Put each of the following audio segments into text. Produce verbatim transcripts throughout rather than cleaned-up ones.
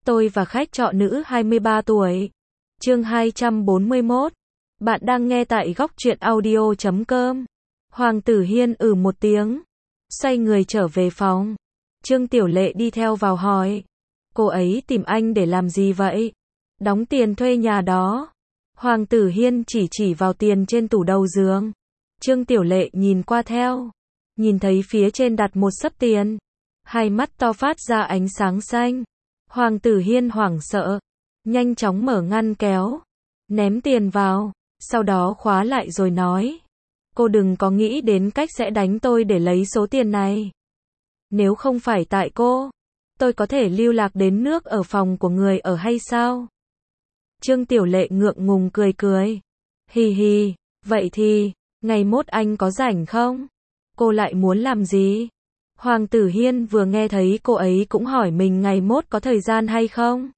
Tôi và khách trọ nữ hai mươi ba tuổi. Chương hai trăm bốn mươi mốt. Bạn đang nghe tại góc truyện audio chấm com. Hoàng Tử Hiên ử một tiếng, xoay người trở về phòng. Trương Tiểu Lệ đi theo vào hỏi, cô ấy tìm anh để làm gì vậy? Đóng tiền thuê nhà đó. Hoàng Tử Hiên chỉ chỉ vào tiền trên tủ đầu giường. Trương Tiểu Lệ nhìn qua theo, nhìn thấy phía trên đặt một xấp tiền, hai mắt to phát ra ánh sáng xanh. Hoàng Tử Hiên hoảng sợ, nhanh chóng mở ngăn kéo, ném tiền vào, sau đó khóa lại rồi nói, cô đừng có nghĩ đến cách sẽ đánh tôi để lấy số tiền này. Nếu không phải tại cô, tôi có thể lưu lạc đến nước ở phòng của người ở hay sao? Trương Tiểu Lệ ngượng ngùng cười cười. Hì hì, vậy thì, ngày mốt anh có rảnh không? Cô lại muốn làm gì? Hoàng Tử Hiên vừa nghe thấy cô ấy cũng hỏi mình ngày mốt có thời gian hay không?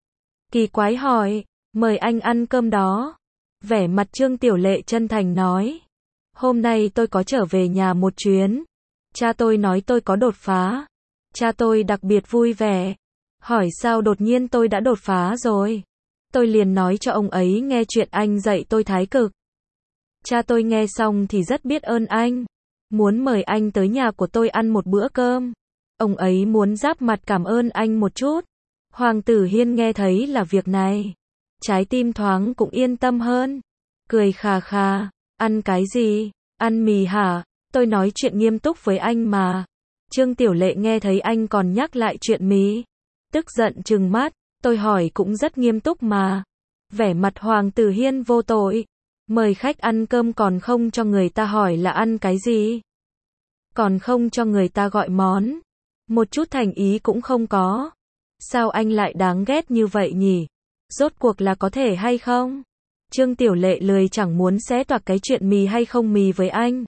Kỳ quái hỏi, mời anh ăn cơm đó. Vẻ mặt Trương Tiểu Lệ chân thành nói, hôm nay tôi có trở về nhà một chuyến. Cha tôi nói tôi có đột phá. Cha tôi đặc biệt vui vẻ. Hỏi sao đột nhiên tôi đã đột phá rồi? Tôi liền nói cho ông ấy nghe chuyện anh dạy tôi thái cực. Cha tôi nghe xong thì rất biết ơn anh, muốn mời anh tới nhà của tôi ăn một bữa cơm. Ông ấy muốn giáp mặt cảm ơn anh một chút. Hoàng Tử Hiên nghe thấy là việc này, trái tim thoáng cũng yên tâm hơn. Cười khà khà, ăn cái gì? Ăn mì hả? Tôi nói chuyện nghiêm túc với anh mà. Trương Tiểu Lệ nghe thấy anh còn nhắc lại chuyện mì, tức giận trừng mắt. Tôi hỏi cũng rất nghiêm túc mà. Vẻ mặt Hoàng Tử Hiên vô tội. Mời khách ăn cơm còn không cho người ta hỏi là ăn cái gì. Còn không cho người ta gọi món. Một chút thành ý cũng không có. Sao anh lại đáng ghét như vậy nhỉ? Rốt cuộc là có thể hay không? Trương Tiểu Lệ lười chẳng muốn xé toạc cái chuyện mì hay không mì với anh.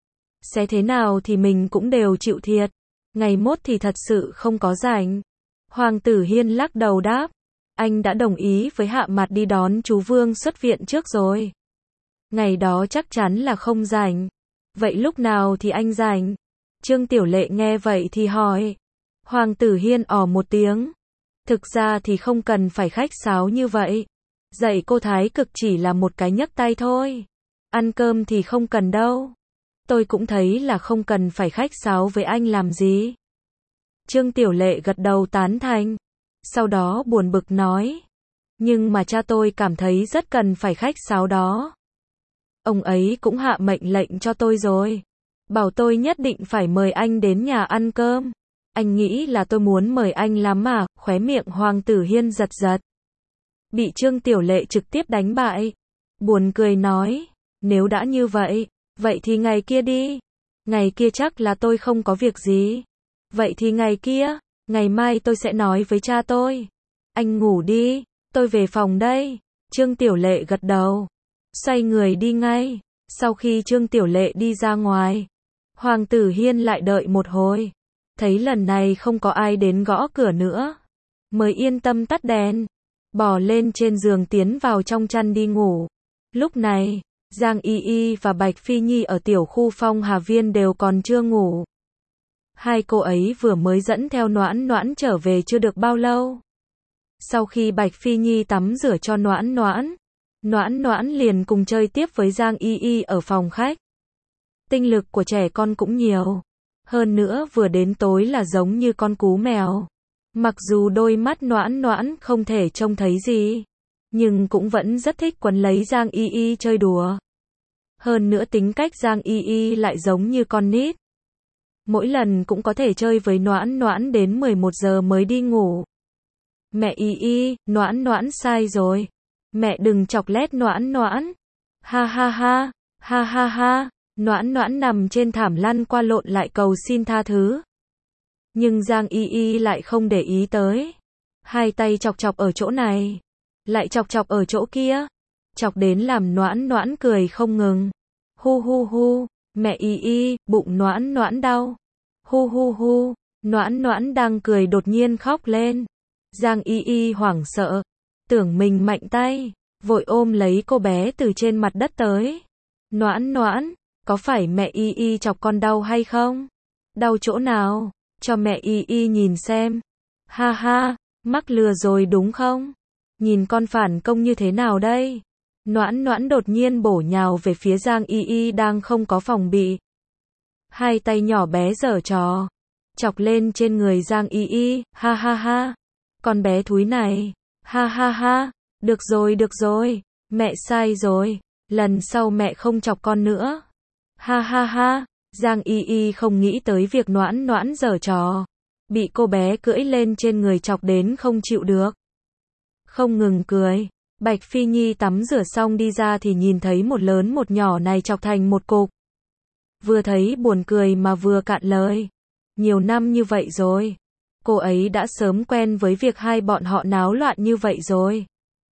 Xé thế nào thì mình cũng đều chịu thiệt. Ngày mốt thì thật sự không có rảnh. Hoàng Tử Hiên lắc đầu đáp, anh đã đồng ý với Hạ Mặt đi đón chú Vương xuất viện trước rồi. Ngày đó chắc chắn là không rảnh. Vậy lúc nào thì anh rảnh? Trương Tiểu Lệ nghe vậy thì hỏi. Hoàng Tử Hiên ỏ một tiếng. Thực ra thì không cần phải khách sáo như vậy. Dạy cô thái cực chỉ là một cái nhấc tay thôi. Ăn cơm thì không cần đâu. Tôi cũng thấy là không cần phải khách sáo với anh làm gì. Trương Tiểu Lệ gật đầu tán thành. Sau đó buồn bực nói. Nhưng mà cha tôi cảm thấy rất cần phải khách sáo đó. Ông ấy cũng hạ mệnh lệnh cho tôi rồi. Bảo tôi nhất định phải mời anh đến nhà ăn cơm. Anh nghĩ là tôi muốn mời anh lắm mà. Khóe miệng Hoàng Tử Hiên giật giật. Bị Trương Tiểu Lệ trực tiếp đánh bại. Buồn cười nói. Nếu đã như vậy, vậy thì ngày kia đi. Ngày kia chắc là tôi không có việc gì. Vậy thì ngày kia, ngày mai tôi sẽ nói với cha tôi. Anh ngủ đi, tôi về phòng đây. Trương Tiểu Lệ gật đầu, xoay người đi ngay. Sau khi Trương Tiểu Lệ đi ra ngoài, Hoàng Tử Hiên lại đợi một hồi. Thấy lần này không có ai đến gõ cửa nữa, mới yên tâm tắt đèn, bò lên trên giường tiến vào trong chăn đi ngủ. Lúc này, Giang Y Y và Bạch Phi Nhi ở tiểu khu Phong Hà Viên đều còn chưa ngủ. Hai cô ấy vừa mới dẫn theo Noãn Noãn trở về chưa được bao lâu. Sau khi Bạch Phi Nhi tắm rửa cho Noãn Noãn, Noãn Noãn liền cùng chơi tiếp với Giang Y Y ở phòng khách. Tinh lực của trẻ con cũng nhiều. Hơn nữa vừa đến tối là giống như con cú mèo. Mặc dù đôi mắt Noãn Noãn không thể trông thấy gì, nhưng cũng vẫn rất thích quấn lấy Giang Y Y chơi đùa. Hơn nữa tính cách Giang Y Y lại giống như con nít. Mỗi lần cũng có thể chơi với Noãn Noãn đến mười một giờ mới đi ngủ. Mẹ Y Y, Noãn Noãn sai rồi. Mẹ đừng chọc lét Noãn Noãn. Ha ha ha, ha ha ha. Noãn Noãn nằm trên thảm lăn qua lộn lại cầu xin tha thứ. Nhưng Giang Y Y lại không để ý tới. Hai tay chọc chọc ở chỗ này, lại chọc chọc ở chỗ kia. Chọc đến làm Noãn Noãn cười không ngừng. Hu hu hu, mẹ Y Y, bụng Noãn Noãn đau. Hu hu hu, Noãn Noãn đang cười đột nhiên khóc lên. Giang Y Y hoảng sợ, tưởng mình mạnh tay, vội ôm lấy cô bé từ trên mặt đất tới. Noãn Noãn, có phải mẹ Y Y chọc con đau hay không? Đau chỗ nào? Cho mẹ Y Y nhìn xem. Ha ha, Mắc lừa rồi đúng không? Nhìn con phản công như thế nào đây? Noãn Noãn đột nhiên bổ nhào về phía Giang Y Y đang không có phòng bị. Hai tay nhỏ bé giở trò, chọc lên trên người Giang Y Y, ha ha ha. Con bé thúi này, ha ha ha. Được rồi được rồi, mẹ sai rồi, lần sau mẹ không chọc con nữa. Ha ha ha. Giang Y Y không nghĩ tới việc Noãn Noãn giở trò, bị cô bé cưỡi lên trên người chọc đến không chịu được. Không ngừng cười, Bạch Phi Nhi tắm rửa xong đi ra thì nhìn thấy một lớn một nhỏ này chọc thành một cục. Vừa thấy buồn cười mà vừa cạn lời. Nhiều năm như vậy rồi, cô ấy đã sớm quen với việc hai bọn họ náo loạn như vậy rồi.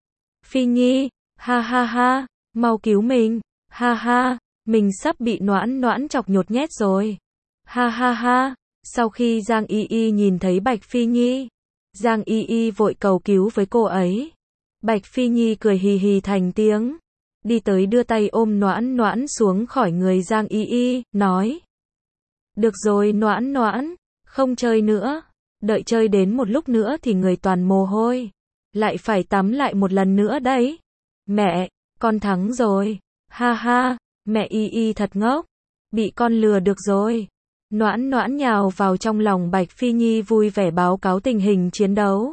Phi Nhi, ha ha ha, mau cứu mình, ha ha, mình sắp bị Noãn Noãn chọc nhột nhét rồi. Ha ha ha. Sau khi Giang Y Y nhìn thấy Bạch Phi Nhi, Giang Y Y vội cầu cứu với cô ấy. Bạch Phi Nhi cười hì hì thành tiếng, đi tới đưa tay ôm Noãn Noãn xuống khỏi người Giang Y Y, nói: Được rồi Noãn Noãn, không chơi nữa, đợi chơi đến một lúc nữa thì người toàn mồ hôi, lại phải tắm lại một lần nữa đấy. Mẹ, con thắng rồi, ha ha, mẹ Y Y thật ngốc, bị con lừa được rồi. Noãn Noãn nhào vào trong lòng Bạch Phi Nhi vui vẻ báo cáo tình hình chiến đấu.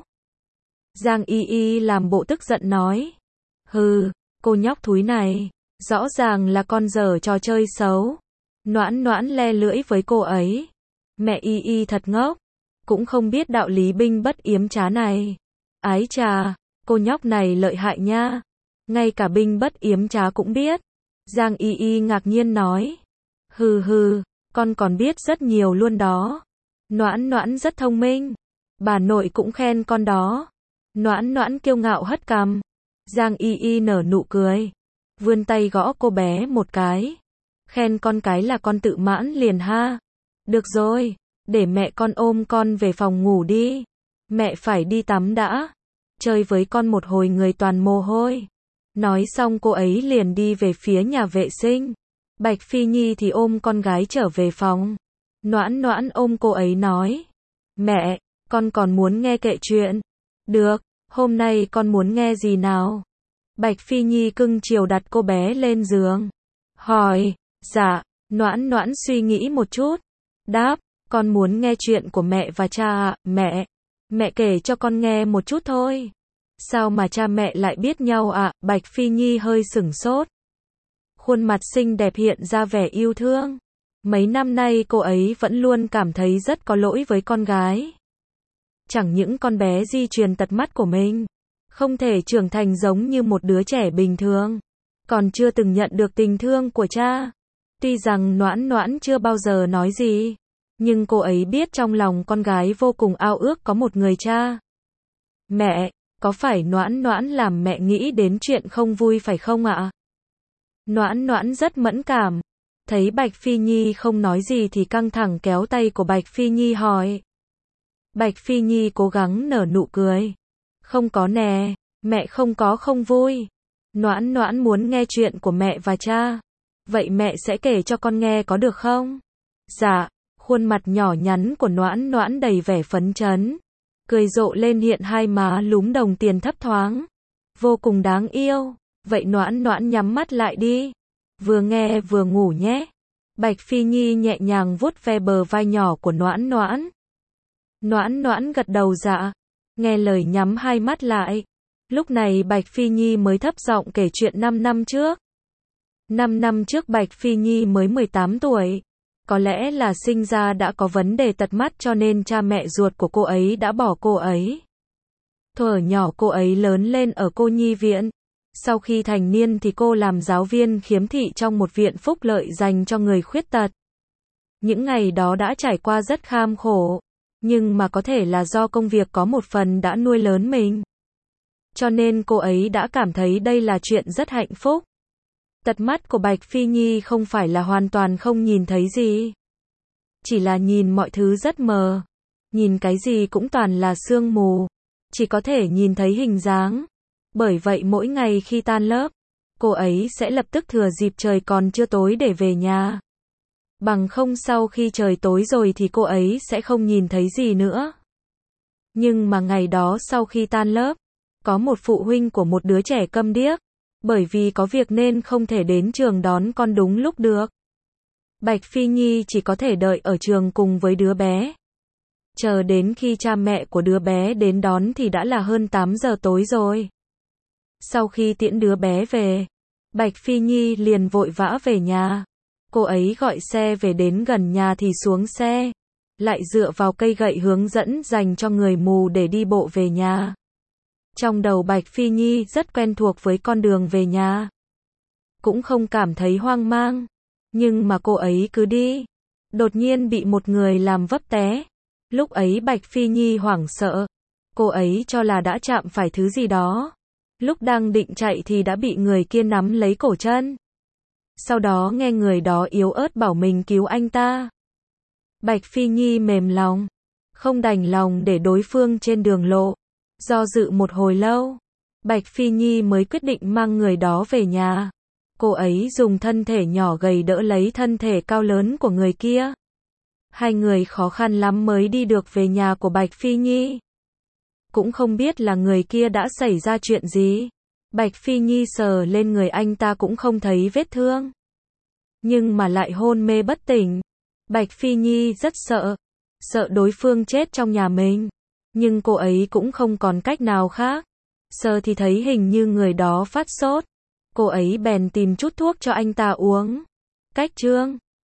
Giang Y Y làm bộ tức giận nói: Hừ, cô nhóc thúi này, rõ ràng là con dở trò chơi xấu. Noãn Noãn le lưỡi với cô ấy. Mẹ Y Y thật ngốc, cũng không biết đạo lý binh bất yếm trá này. Ái chà, cô nhóc này lợi hại nha, ngay cả binh bất yếm trá cũng biết. Giang Y Y ngạc nhiên nói: Hừ hừ, con còn biết rất nhiều luôn đó. Noãn Noãn rất thông minh, bà nội cũng khen con đó. Noãn Noãn kiêu ngạo hất cằm. Giang Y Y nở nụ cười, vươn tay gõ cô bé một cái. Khen con cái là con tự mãn liền ha. Được rồi, để mẹ con ôm con về phòng ngủ đi. Mẹ phải đi tắm đã. Chơi với con một hồi người toàn mồ hôi. Nói xong cô ấy liền đi về phía nhà vệ sinh. Bạch Phi Nhi thì ôm con gái trở về phòng. Noãn Noãn ôm cô ấy nói: Mẹ, con còn muốn nghe kể chuyện. Được, hôm nay con muốn nghe gì nào? Bạch Phi Nhi cưng chiều đặt cô bé lên giường. Hỏi: Dạ. Noãn Noãn suy nghĩ một chút, đáp: Con muốn nghe chuyện của mẹ và cha ạ. Mẹ, mẹ kể cho con nghe một chút thôi. Sao mà cha mẹ lại biết nhau ạ? Bạch Phi Nhi hơi sửng sốt. Khuôn mặt xinh đẹp hiện ra vẻ yêu thương. Mấy năm nay cô ấy vẫn luôn cảm thấy rất có lỗi với con gái. Chẳng những con bé di truyền tật mắt của mình, không thể trưởng thành giống như một đứa trẻ bình thường, còn chưa từng nhận được tình thương của cha. Tuy rằng Noãn Noãn chưa bao giờ nói gì, nhưng cô ấy biết trong lòng con gái vô cùng ao ước có một người cha. Mẹ, có phải Noãn Noãn làm mẹ nghĩ đến chuyện không vui phải không ạ? Noãn Noãn rất mẫn cảm. Thấy Bạch Phi Nhi không nói gì thì căng thẳng kéo tay của Bạch Phi Nhi hỏi. Bạch Phi Nhi cố gắng nở nụ cười. Không có nè, mẹ không có không vui. Noãn Noãn muốn nghe chuyện của mẹ và cha. Vậy mẹ sẽ kể cho con nghe có được không? Dạ. Khuôn mặt nhỏ nhắn của Noãn Noãn đầy vẻ phấn chấn. Cười rộ lên hiện hai má lúm đồng tiền thấp thoáng. Vô cùng đáng yêu. Vậy Noãn Noãn nhắm mắt lại đi. Vừa nghe vừa ngủ nhé. Bạch Phi Nhi nhẹ nhàng vuốt ve bờ vai nhỏ của Noãn Noãn. Noãn Noãn gật đầu dạ. Nghe lời nhắm hai mắt lại. Lúc này Bạch Phi Nhi mới thấp giọng kể chuyện năm năm trước. năm năm trước Bạch Phi Nhi mới mười tám tuổi. Có lẽ là sinh ra đã có vấn đề tật mắt cho nên cha mẹ ruột của cô ấy đã bỏ cô ấy. Thuở nhỏ cô ấy lớn lên ở cô nhi viện. Sau khi thành niên thì cô làm giáo viên khiếm thị trong một viện phúc lợi dành cho người khuyết tật. Những ngày đó đã trải qua rất kham khổ, nhưng mà có thể là do công việc có một phần đã nuôi lớn mình. Cho nên cô ấy đã cảm thấy đây là chuyện rất hạnh phúc. Tật mắt của Bạch Phi Nhi không phải là hoàn toàn không nhìn thấy gì. Chỉ là nhìn mọi thứ rất mờ. Nhìn cái gì cũng toàn là sương mù. Chỉ có thể nhìn thấy hình dáng. Bởi vậy mỗi ngày khi tan lớp, cô ấy sẽ lập tức thừa dịp trời còn chưa tối để về nhà. Bằng không sau khi trời tối rồi thì cô ấy sẽ không nhìn thấy gì nữa. Nhưng mà ngày đó sau khi tan lớp, có một phụ huynh của một đứa trẻ câm điếc, bởi vì có việc nên không thể đến trường đón con đúng lúc được. Bạch Phi Nhi chỉ có thể đợi ở trường cùng với đứa bé. Chờ đến khi cha mẹ của đứa bé đến đón thì đã là hơn tám giờ tối rồi. Sau khi tiễn đứa bé về, Bạch Phi Nhi liền vội vã về nhà. Cô ấy gọi xe về đến gần nhà thì xuống xe, lại dựa vào cây gậy hướng dẫn dành cho người mù để đi bộ về nhà. Trong đầu Bạch Phi Nhi rất quen thuộc với con đường về nhà, cũng không cảm thấy hoang mang, nhưng mà cô ấy cứ đi, đột nhiên bị một người làm vấp té. Lúc ấy Bạch Phi Nhi hoảng sợ, cô ấy cho là đã chạm phải thứ gì đó. Lúc đang định chạy thì đã bị người kia nắm lấy cổ chân. Sau đó nghe người đó yếu ớt bảo mình cứu anh ta. Bạch Phi Nhi mềm lòng, không đành lòng để đối phương trên đường lộ. Do dự một hồi lâu, Bạch Phi Nhi mới quyết định mang người đó về nhà. Cô ấy dùng thân thể nhỏ gầy đỡ lấy thân thể cao lớn của người kia. Hai người khó khăn lắm mới đi được về nhà của Bạch Phi Nhi. Cũng không biết là người kia đã xảy ra chuyện gì. Bạch Phi Nhi sờ lên người anh ta cũng không thấy vết thương, nhưng mà lại hôn mê bất tỉnh. Bạch Phi Nhi rất sợ, sợ đối phương chết trong nhà mình, nhưng cô ấy cũng không còn cách nào khác. Sờ thì thấy hình như người đó phát sốt, cô ấy bèn tìm chút thuốc cho anh ta uống. Cách chương